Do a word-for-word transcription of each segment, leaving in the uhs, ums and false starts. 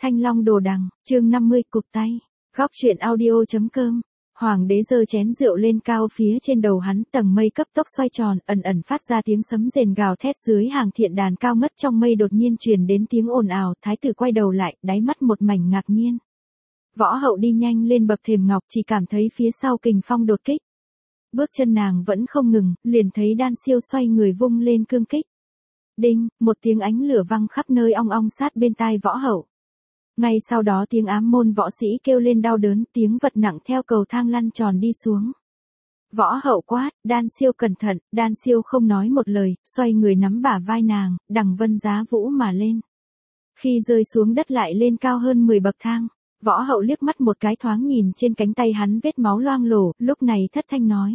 Thanh Long Đồ Đằng, chương năm mươi, cụp tay. Góc truyện audio.com. Hoàng đế giơ chén rượu lên cao phía trên đầu hắn, tầng mây cấp tốc xoay tròn, ẩn ẩn phát ra tiếng sấm rền gào thét dưới hàng thiện đàn cao ngất trong mây, đột nhiên truyền đến tiếng ồn ào, thái tử quay đầu lại, đáy mắt một mảnh ngạc nhiên. Võ hậu đi nhanh lên bậc thềm ngọc, chỉ cảm thấy phía sau kình phong đột kích. Bước chân nàng vẫn không ngừng, liền thấy Đan Siêu xoay người vung lên cương kích. Đinh, một tiếng ánh lửa văng khắp nơi ong ong sát bên tai võ hậu. Ngay sau đó tiếng ám môn võ sĩ kêu lên đau đớn, tiếng vật nặng theo cầu thang lăn tròn đi xuống. Võ hậu quát, Đan Siêu cẩn thận, Đan Siêu không nói một lời, xoay người nắm bả vai nàng, đằng vân giá vũ mà lên. Khi rơi xuống đất lại lên cao hơn mười bậc thang, võ hậu liếc mắt một cái thoáng nhìn trên cánh tay hắn vết máu loang lổ, lúc này thất thanh nói.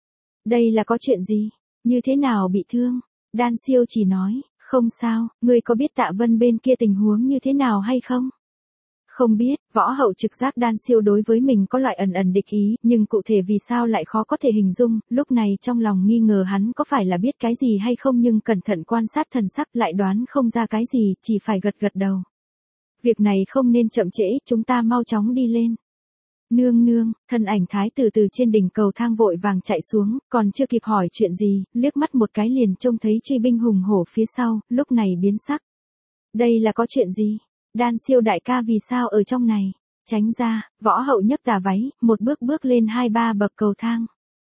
Đây là có chuyện gì? Như thế nào bị thương? Đan Siêu chỉ nói, không sao, ngươi có biết Tạ Vân bên kia tình huống như thế nào hay không? Không biết, võ hậu trực giác Đan Siêu đối với mình có loại ẩn ẩn địch ý, nhưng cụ thể vì sao lại khó có thể hình dung, lúc này trong lòng nghi ngờ hắn có phải là biết cái gì hay không, nhưng cẩn thận quan sát thần sắc lại đoán không ra cái gì, chỉ phải gật gật đầu. Việc này không nên chậm trễ, chúng ta mau chóng đi lên. Nương nương, thân ảnh thái tử từ trên đỉnh cầu thang vội vàng chạy xuống, còn chưa kịp hỏi chuyện gì, liếc mắt một cái liền trông thấy truy binh hùng hổ phía sau, lúc này biến sắc. Đây là có chuyện gì? Đan Siêu đại ca vì sao ở trong này? Tránh ra, võ hậu nhấc tà váy, một bước bước lên hai ba bậc cầu thang.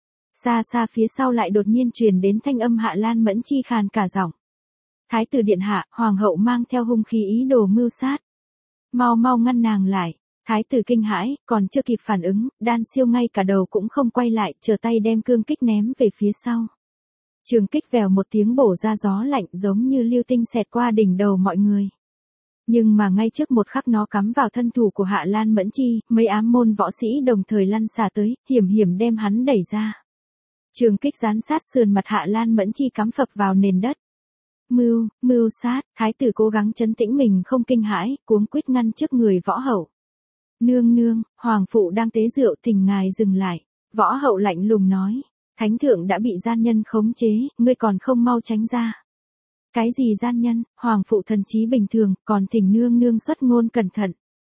Xa xa phía sau lại đột nhiên truyền đến thanh âm Hạ Lan Mẫn Chi khàn cả giọng. Thái tử điện hạ, hoàng hậu mang theo hung khí ý đồ mưu sát. Mau mau ngăn nàng lại. Thái tử kinh hãi, còn chưa kịp phản ứng, Đan Siêu ngay cả đầu cũng không quay lại, trở tay đem cương kích ném về phía sau. Trường kích vèo một tiếng bổ ra gió lạnh, giống như lưu tinh xẹt qua đỉnh đầu mọi người. Nhưng mà ngay trước một khắc nó cắm vào thân thủ của Hạ Lan Mẫn Chi, mấy ám môn võ sĩ đồng thời lăn xả tới, hiểm hiểm đem hắn đẩy ra. Trường kích gián sát sườn mặt Hạ Lan Mẫn Chi cắm phập vào nền đất. Mưu, mưu sát, thái tử cố gắng trấn tĩnh mình không kinh hãi, cuống quýt ngăn trước người võ hậu. Nương nương, hoàng phụ đang tế rượu, thỉnh ngài dừng lại. Võ hậu lạnh lùng nói, thánh thượng đã bị gian nhân khống chế, ngươi còn không mau tránh ra. Cái gì gian nhân? Hoàng phụ thần trí bình thường, còn thỉnh nương nương xuất ngôn cẩn thận.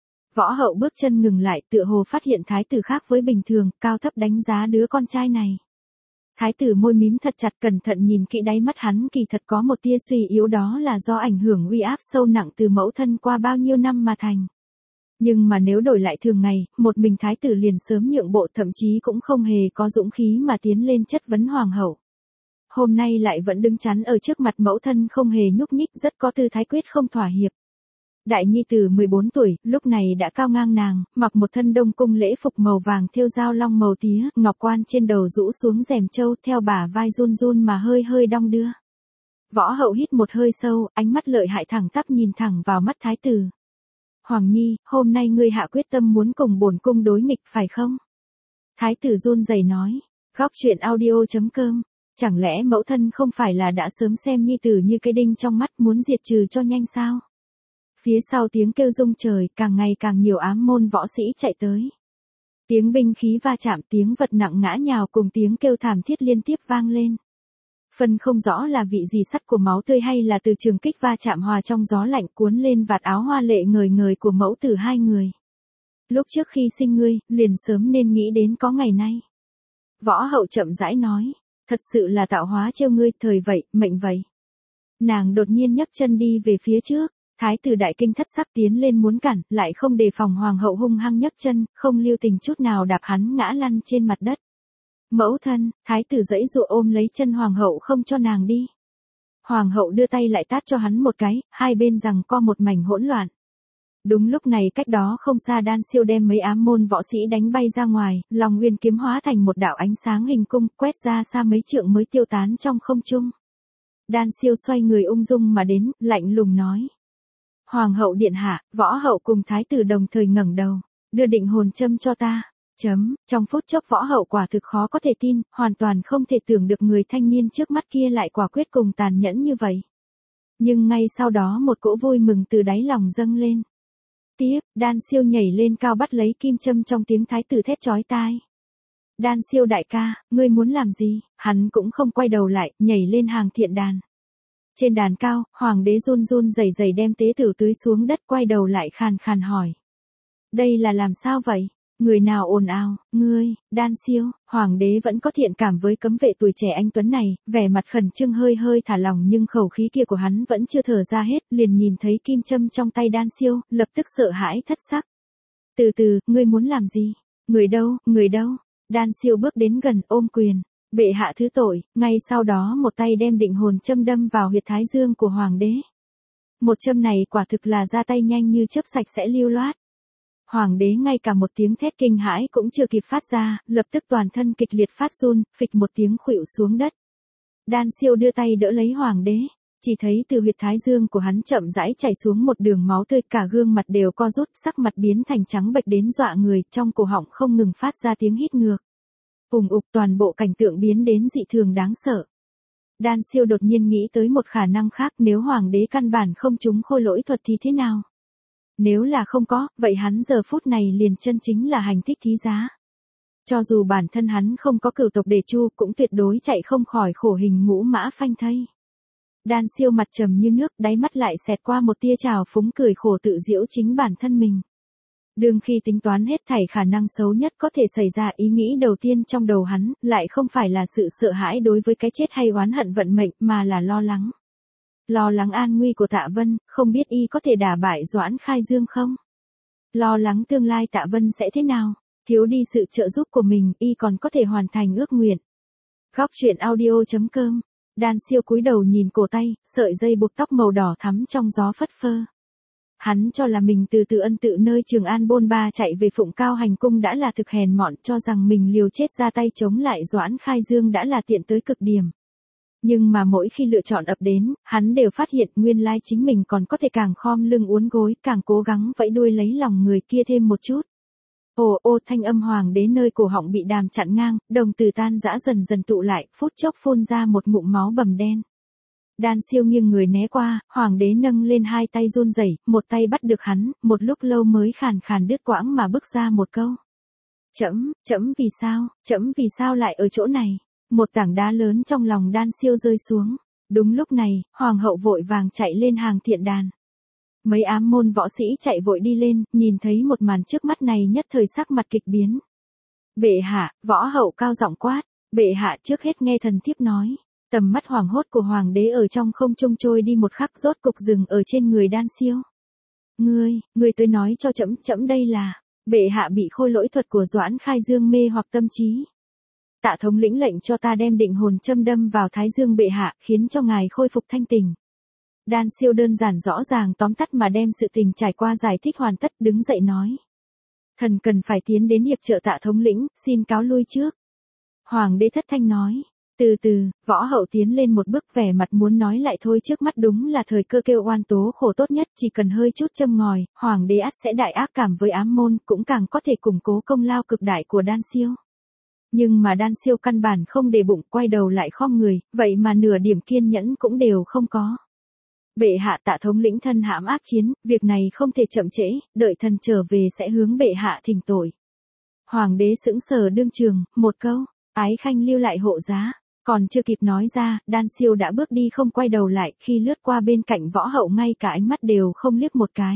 Võ hậu bước chân ngừng lại, tựa hồ phát hiện thái tử khác với bình thường, cao thấp đánh giá đứa con trai này. Thái tử môi mím thật chặt, cẩn thận nhìn kỹ đáy mắt hắn, kỳ thật có một tia suy yếu, đó là do ảnh hưởng uy áp sâu nặng từ mẫu thân qua bao nhiêu năm mà thành. Nhưng mà nếu đổi lại thường ngày, một mình thái tử liền sớm nhượng bộ, thậm chí cũng không hề có dũng khí mà tiến lên chất vấn hoàng hậu. Hôm nay lại vẫn đứng chắn ở trước mặt mẫu thân không hề nhúc nhích, rất có tư thái quyết không thỏa hiệp. Đại nhi tử mười bốn tuổi, lúc này đã cao ngang nàng, mặc một thân đông cung lễ phục màu vàng thêu dao long màu tía, ngọc quan trên đầu rũ xuống rèm châu, theo bả vai run run mà hơi hơi đong đưa. Võ hậu hít một hơi sâu, ánh mắt lợi hại thẳng tắp nhìn thẳng vào mắt thái tử. Hoàng nhi, hôm nay ngươi hạ quyết tâm muốn cùng bổn cung đối nghịch phải không? Thái tử run rẩy nói. Góc truyện audio.com. Chẳng lẽ mẫu thân không phải là đã sớm xem nhi tử như cái đinh trong mắt, muốn diệt trừ cho nhanh sao? Phía sau tiếng kêu rung trời, càng ngày càng nhiều ám môn võ sĩ chạy tới. Tiếng binh khí va chạm, tiếng vật nặng ngã nhào cùng tiếng kêu thảm thiết liên tiếp vang lên. Phân không rõ là vị gì sắt của máu tươi hay là từ trường kích va chạm hòa trong gió lạnh cuốn lên vạt áo hoa lệ ngời ngời của mẫu tử hai người. Lúc trước khi sinh ngươi, liền sớm nên nghĩ đến có ngày nay. Võ hậu chậm rãi nói, thật sự là tạo hóa trêu ngươi, thời vậy, mệnh vậy. Nàng đột nhiên nhấc chân đi về phía trước, thái tử đại kinh thất sắc tiến lên muốn cản, lại không đề phòng hoàng hậu hung hăng nhấc chân, không lưu tình chút nào đạp hắn ngã lăn trên mặt đất. Mẫu thân, thái tử giãy giụa ôm lấy chân hoàng hậu không cho nàng đi. Hoàng hậu đưa tay lại tát cho hắn một cái, hai bên giằng co một mảnh hỗn loạn. Đúng lúc này cách đó không xa Đan Siêu đem mấy ám môn võ sĩ đánh bay ra ngoài, Long Nguyên kiếm hóa thành một đạo ánh sáng hình cung, quét ra xa mấy trượng mới tiêu tán trong không trung. Đan Siêu xoay người ung dung mà đến, lạnh lùng nói. Hoàng hậu điện hạ, võ hậu cùng thái tử đồng thời ngẩng đầu, đưa định hồn châm cho ta. Chấm, trong phút chốc võ hậu quả thực khó có thể tin, hoàn toàn không thể tưởng được người thanh niên trước mắt kia lại quả quyết cùng tàn nhẫn như vậy. Nhưng ngay sau đó một cỗ vui mừng từ đáy lòng dâng lên. Tiếp, Đan Siêu nhảy lên cao bắt lấy kim châm trong tiếng thái tử thét chói tai. Đan Siêu đại ca, ngươi muốn làm gì? Hắn cũng không quay đầu lại, nhảy lên hàng thiện đàn. Trên đàn cao, hoàng đế run run rẩy rẩy đem tế tửu tưới xuống đất, quay đầu lại khàn khàn hỏi. Đây là làm sao vậy? Người nào ồn ào? Ngươi, Đan Siêu. Hoàng đế vẫn có thiện cảm với cấm vệ tuổi trẻ anh tuấn này, vẻ mặt khẩn trương hơi hơi thả lỏng, nhưng khẩu khí kia của hắn vẫn chưa thở ra hết, liền nhìn thấy kim châm trong tay Đan Siêu, lập tức sợ hãi thất sắc. Từ từ, ngươi muốn làm gì? Người đâu, người đâu? Đan Siêu bước đến gần, ôm quyền. Bệ hạ thứ tội. Ngay sau đó một tay đem định hồn châm đâm vào huyệt thái dương của hoàng đế. Một châm này quả thực là ra tay nhanh như chớp, sạch sẽ lưu loát. Hoàng đế ngay cả một tiếng thét kinh hãi cũng chưa kịp phát ra, lập tức toàn thân kịch liệt phát run, phịch một tiếng khuỵu xuống đất. Đan Siêu đưa tay đỡ lấy hoàng đế, chỉ thấy từ huyệt thái dương của hắn chậm rãi chảy xuống một đường máu tươi, cả gương mặt đều co rút, sắc mặt biến thành trắng bệch đến dọa người, trong cổ họng không ngừng phát ra tiếng hít ngược. Ùng ục, toàn bộ cảnh tượng biến đến dị thường đáng sợ. Đan Siêu đột nhiên nghĩ tới một khả năng khác, nếu hoàng đế căn bản không trúng khôi lỗi thuật thì thế nào? Nếu là không có, vậy hắn giờ phút này liền chân chính là hành thích thí giá. Cho dù bản thân hắn không có cửu tộc đề chu, cũng tuyệt đối chạy không khỏi khổ hình ngũ mã phanh thây. Đan Siêu mặt trầm như nước, đáy mắt lại xẹt qua một tia trào phúng cười khổ tự giễu chính bản thân mình. Đương khi tính toán hết thảy khả năng xấu nhất có thể xảy ra, ý nghĩ đầu tiên trong đầu hắn lại không phải là sự sợ hãi đối với cái chết hay oán hận vận mệnh, mà là lo lắng. Lo lắng an nguy của Tạ Vân, không biết y có thể đả bại Doãn Khai Dương không? Lo lắng tương lai Tạ Vân sẽ thế nào? Thiếu đi sự trợ giúp của mình, y còn có thể hoàn thành ước nguyện. Góc truyện audio chấm com. Đan Siêu cúi đầu nhìn cổ tay, sợi dây buộc tóc màu đỏ thắm trong gió phất phơ. Hắn cho là mình từ tự ân tự nơi Trường An bôn ba chạy về Phụng Cao hành cung đã là thực hèn mọn, cho rằng mình liều chết ra tay chống lại Doãn Khai Dương đã là tiện tới cực điểm. Nhưng mà mỗi khi lựa chọn ập đến, hắn đều phát hiện nguyên lai chính mình còn có thể càng khom lưng uốn gối, càng cố gắng vẫy đuôi lấy lòng người kia thêm một chút. Ồ ô, thanh âm hoàng đế nơi cổ họng bị đàm chặn ngang, đồng từ tan rã dần dần tụ lại, phút chốc phun ra một ngụm máu bầm đen. Đan Siêu nghiêng người né qua, hoàng đế nâng lên hai tay run rẩy, một tay bắt được hắn, một lúc lâu mới khàn khàn đứt quãng mà bứt ra một câu. Trẫm, trẫm vì sao, trẫm vì sao lại ở chỗ này? Một tảng đá lớn trong lòng Đan Siêu rơi xuống. Đúng lúc này, hoàng hậu vội vàng chạy lên hàng thiện đàn. Mấy ám môn võ sĩ chạy vội đi lên, nhìn thấy một màn trước mắt này nhất thời sắc mặt kịch biến. Bệ hạ, võ hậu cao giọng quát, bệ hạ trước hết nghe thần thiếp nói. Tầm mắt hoảng hốt của hoàng đế ở trong không trung trôi đi một khắc, rốt cục dừng ở trên người Đan Siêu. Ngươi, ngươi tới nói cho trẫm, trẫm đây là, bệ hạ bị khôi lỗi thuật của Doãn Khai Dương mê hoặc tâm trí. Tạ thống lĩnh lệnh cho ta đem định hồn châm đâm vào thái dương bệ hạ, khiến cho ngài khôi phục thanh tình. Đan Siêu đơn giản rõ ràng tóm tắt mà đem sự tình trải qua giải thích hoàn tất, đứng dậy nói. Thần cần phải tiến đến hiệp trợ Tạ thống lĩnh, xin cáo lui trước. Hoàng đế thất thanh nói. Từ từ, võ hậu tiến lên một bước, vẻ mặt muốn nói lại thôi, trước mắt đúng là thời cơ kêu oan tố khổ tốt nhất, chỉ cần hơi chút châm ngòi, hoàng đế ắt sẽ đại ác cảm với ám môn, cũng càng có thể củng cố công lao cực đại của Đan Siêu. Nhưng mà Đan Siêu căn bản không để bụng, quay đầu lại khom người, vậy mà nửa điểm kiên nhẫn cũng đều không có. Bệ hạ, Tạ thống lĩnh thân hãm ác chiến, việc này không thể chậm trễ, đợi thần trở về sẽ hướng bệ hạ thỉnh tội. Hoàng đế sững sờ đương trường, một câu, ái khanh lưu lại hộ giá. Còn chưa kịp nói ra, Đan Siêu đã bước đi không quay đầu lại, khi lướt qua bên cạnh võ hậu ngay cả ánh mắt đều không liếc một cái.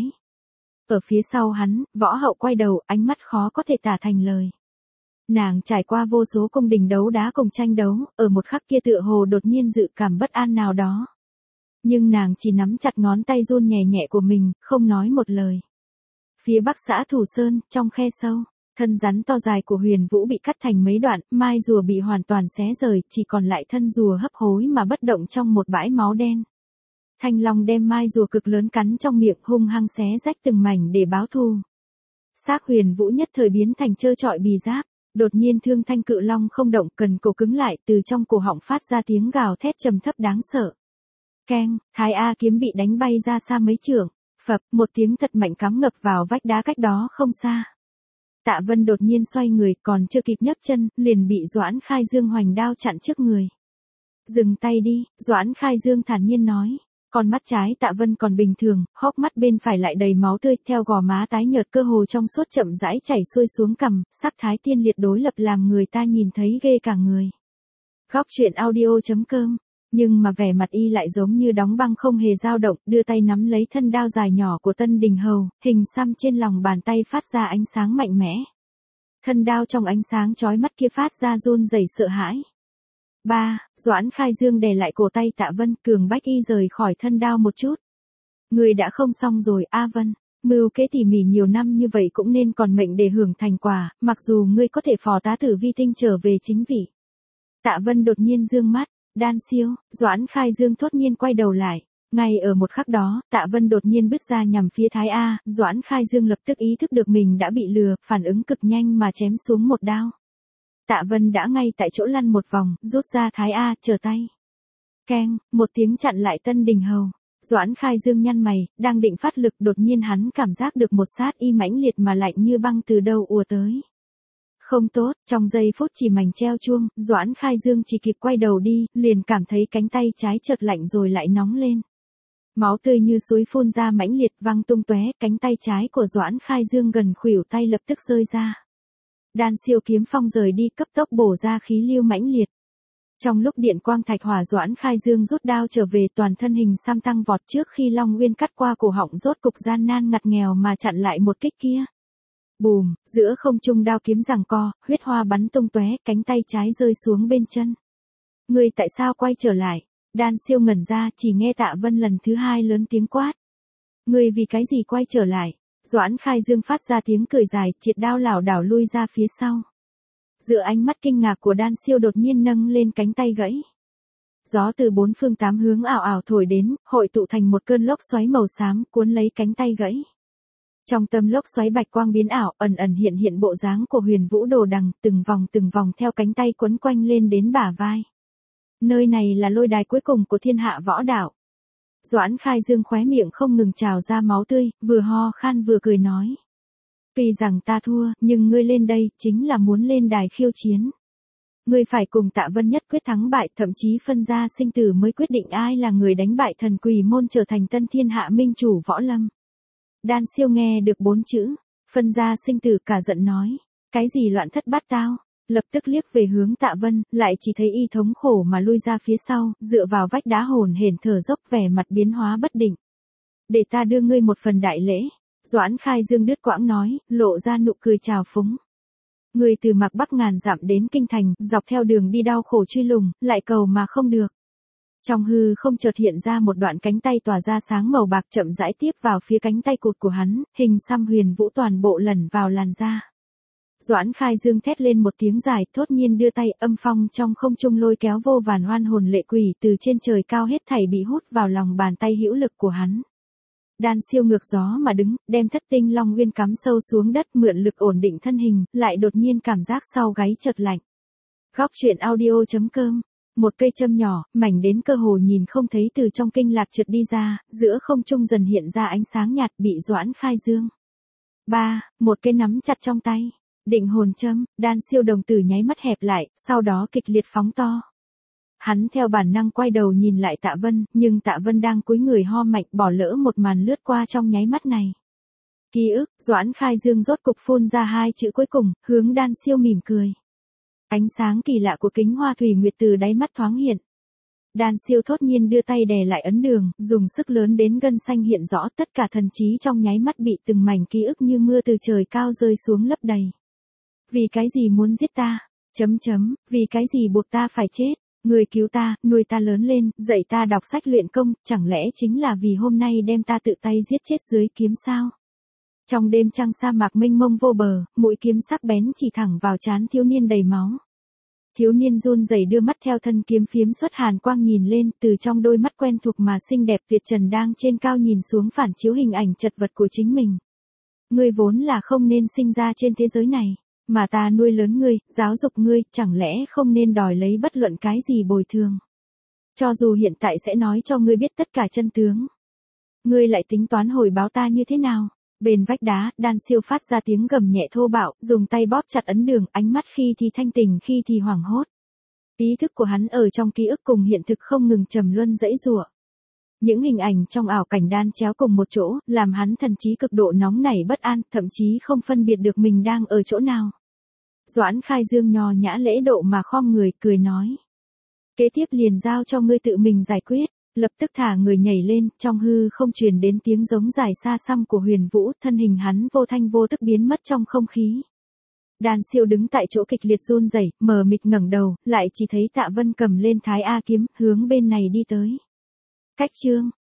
Ở phía sau hắn, võ hậu quay đầu, ánh mắt khó có thể tả thành lời. Nàng trải qua vô số cung đình đấu đá cùng tranh đấu, ở một khắc kia tựa hồ đột nhiên dự cảm bất an nào đó. Nhưng nàng chỉ nắm chặt ngón tay run nhẹ nhẹ của mình, không nói một lời. Phía bắc xã Thủ Sơn, trong khe sâu. Thân rắn to dài của Huyền Vũ bị cắt thành mấy đoạn, mai rùa bị hoàn toàn xé rời, chỉ còn lại thân rùa hấp hối mà bất động trong một bãi máu đen. Thanh Long đem mai rùa cực lớn cắn trong miệng, hung hăng xé rách từng mảnh để báo thù. Xác Huyền Vũ nhất thời biến thành trơ trọi bì giáp, đột nhiên Thương Thanh Cự Long không động, cần cổ cứng lại, từ trong cổ họng phát ra tiếng gào thét trầm thấp đáng sợ. Keng, Thái A kiếm bị đánh bay ra xa mấy trượng, phập, một tiếng thật mạnh cắm ngập vào vách đá cách đó không xa. Tạ Vân đột nhiên xoay người, còn chưa kịp nhấc chân, liền bị Doãn Khai Dương hoành đao chặn trước người. Dừng tay đi, Doãn Khai Dương thản nhiên nói. Con mắt trái Tạ Vân còn bình thường, hốc mắt bên phải lại đầy máu tươi, theo gò má tái nhợt cơ hồ trong suốt chậm rãi chảy xuôi xuống cằm, sắc thái tiên liệt đối lập làm người ta nhìn thấy ghê cả người. Góc truyện audio chấm com Nhưng mà vẻ mặt y lại giống như đóng băng không hề dao động, đưa tay nắm lấy thân đao dài nhỏ của Tân Đình Hầu, hình xăm trên lòng bàn tay phát ra ánh sáng mạnh mẽ. Thân đao trong ánh sáng chói mắt kia phát ra run rẩy sợ hãi. Ba, Doãn Khai Dương đè lại cổ tay Tạ Vân, cường bách y rời khỏi thân đao một chút. Người đã không xong rồi, A Vân. Mưu kế tỉ mỉ nhiều năm như vậy cũng nên còn mệnh để hưởng thành quả, mặc dù ngươi có thể phò tá tử vi tinh trở về chính vị. Tạ Vân đột nhiên dương mắt, Đan Siêu, Doãn Khai Dương thốt nhiên quay đầu lại. Ngay ở một khắc đó, Tạ Vân đột nhiên bứt ra nhằm phía Thái A, Doãn Khai Dương lập tức ý thức được mình đã bị lừa, phản ứng cực nhanh mà chém xuống một đao. Tạ Vân đã ngay tại chỗ lăn một vòng, rút ra Thái A, trở tay. Keng, một tiếng chặn lại Tân Đình Hầu. Doãn Khai Dương nhăn mày, đang định phát lực, đột nhiên hắn cảm giác được một sát y mãnh liệt mà lạnh như băng từ đâu ùa tới. Không tốt, trong giây phút chỉ mảnh treo chuông, Doãn Khai Dương chỉ kịp quay đầu đi, liền cảm thấy cánh tay trái chợt lạnh rồi lại nóng lên. Máu tươi như suối phun ra mãnh liệt văng tung tóe, cánh tay trái của Doãn Khai Dương gần khuỷu tay lập tức rơi ra. Đan Siêu kiếm phong rời đi, cấp tốc bổ ra khí lưu mãnh liệt. Trong lúc điện quang thạch hỏa, Doãn Khai Dương rút đao trở về, toàn thân hình xăm tăng vọt, trước khi Long Nguyên cắt qua cổ họng rốt cục gian nan ngặt nghèo mà chặn lại một kích kia. Bùm, giữa không trung đao kiếm giằng co, huyết hoa bắn tung tóe, cánh tay trái rơi xuống bên chân. Ngươi tại sao quay trở lại? Đan Siêu ngẩn ra, chỉ nghe Tạ Vân lần thứ hai lớn tiếng quát. Ngươi vì cái gì quay trở lại? Doãn Khai Dương phát ra tiếng cười dài, triệt đao lảo đảo lui ra phía sau. Giữa ánh mắt kinh ngạc của Đan Siêu đột nhiên nâng lên cánh tay gãy. Gió từ bốn phương tám hướng ảo ảo thổi đến, hội tụ thành một cơn lốc xoáy màu xám, cuốn lấy cánh tay gãy. Trong tâm lốc xoáy bạch quang biến ảo, ẩn ẩn hiện hiện bộ dáng của Huyền Vũ Đồ Đằng, từng vòng từng vòng theo cánh tay quấn quanh lên đến bả vai. Nơi này là lôi đài cuối cùng của thiên hạ võ đạo. Doãn Khai Dương khóe miệng không ngừng trào ra máu tươi, vừa ho khan vừa cười nói. Tuy rằng ta thua, nhưng ngươi lên đây, chính là muốn lên đài khiêu chiến. Ngươi phải cùng Tạ Vân nhất quyết thắng bại, thậm chí phân ra sinh tử mới quyết định ai là người đánh bại thần Quỳ Môn trở thành tân thiên hạ minh chủ võ lâm. Đan Siêu nghe được bốn chữ, phân ra sinh tử, cả giận nói. Cái gì loạn thất bát tao? Lập tức liếc về hướng Tạ Vân, lại chỉ thấy y thống khổ mà lui ra phía sau, dựa vào vách đá hồn hển thở dốc, vẻ mặt biến hóa bất định. Để ta đưa ngươi một phần đại lễ. Doãn Khai Dương đứt quãng nói, lộ ra nụ cười trào phúng. Người từ Mạc Bắc ngàn dặm đến Kinh Thành, dọc theo đường đi đau khổ truy lùng, lại cầu mà không được. Trong hư không chợt hiện ra một đoạn cánh tay tỏa ra sáng màu bạc, chậm rãi tiếp vào phía cánh tay cụt của hắn, hình xăm Huyền Vũ toàn bộ lẩn vào làn da. Doãn Khai Dương thét lên một tiếng dài, thốt nhiên đưa tay, âm phong trong không trung lôi kéo vô vàn oan hồn lệ quỷ từ trên trời cao hết thảy bị hút vào lòng bàn tay hữu lực của hắn. Đan Siêu ngược gió mà đứng, đem thất tinh long nguyên cắm sâu xuống đất, mượn lực ổn định thân hình, lại đột nhiên cảm giác sau gáy chợt lạnh. Góc truyện audio chấm com. Một cây châm nhỏ, mảnh đến cơ hồ nhìn không thấy từ trong kinh lạc trượt đi ra, giữa không trung dần hiện ra ánh sáng nhạt, bị Doãn Khai Dương. Ba, một cây nắm chặt trong tay. Định hồn châm, Đan Siêu đồng tử nháy mắt hẹp lại, sau đó kịch liệt phóng to. Hắn theo bản năng quay đầu nhìn lại Tạ Vân, nhưng Tạ Vân đang cúi người ho mạnh, bỏ lỡ một màn lướt qua trong nháy mắt này. Ký ức, Doãn Khai Dương rốt cục phun ra hai chữ cuối cùng, hướng Đan Siêu mỉm cười. Ánh sáng kỳ lạ của kính hoa thủy nguyệt từ đáy mắt thoáng hiện. Đan Siêu thốt nhiên đưa tay đè lại ấn đường, dùng sức lớn đến gân xanh hiện rõ, tất cả thần trí trong nháy mắt bị từng mảnh ký ức như mưa từ trời cao rơi xuống lấp đầy. Vì cái gì muốn giết ta? Chấm chấm, vì cái gì buộc ta phải chết? Người cứu ta, nuôi ta lớn lên, dạy ta đọc sách luyện công, chẳng lẽ chính là vì hôm nay đem ta tự tay giết chết dưới kiếm sao? Trong đêm trăng sa mạc mênh mông vô bờ, mũi kiếm sắc bén chỉ thẳng vào trán thiếu niên đầy máu. Thiếu niên run rẩy đưa mắt theo thân kiếm phiếm xuất hàn quang nhìn lên, từ trong đôi mắt quen thuộc mà xinh đẹp tuyệt trần đang trên cao nhìn xuống phản chiếu hình ảnh chật vật của chính mình. Ngươi vốn là không nên sinh ra trên thế giới này, mà ta nuôi lớn ngươi, giáo dục ngươi, chẳng lẽ không nên đòi lấy bất luận cái gì bồi thường. Cho dù hiện tại sẽ nói cho ngươi biết tất cả chân tướng. Ngươi lại tính toán hồi báo ta như thế nào? Bên vách đá, Đan Siêu phát ra tiếng gầm nhẹ thô bạo, dùng tay bóp chặt ấn đường, ánh mắt khi thì thanh tỉnh khi thì hoảng hốt. Ý thức của hắn ở trong ký ức cùng hiện thực không ngừng trầm luân dãy giụa. Những hình ảnh trong ảo cảnh đan chéo cùng một chỗ, làm hắn thần trí cực độ nóng nảy bất an, thậm chí không phân biệt được mình đang ở chỗ nào. Doãn Khai Dương nho nhã lễ độ mà khom người, cười nói. Kế tiếp liền giao cho ngươi tự mình giải quyết. Lập tức thả người nhảy lên, trong hư không truyền đến tiếng giống dài xa xăm của Huyền Vũ, thân hình hắn vô thanh vô tức biến mất trong không khí. Đan Siêu đứng tại chỗ kịch liệt run rẩy, mờ mịt ngẩng đầu, lại chỉ thấy Tạ Vân cầm lên Thái A kiếm, hướng bên này đi tới. Cách chương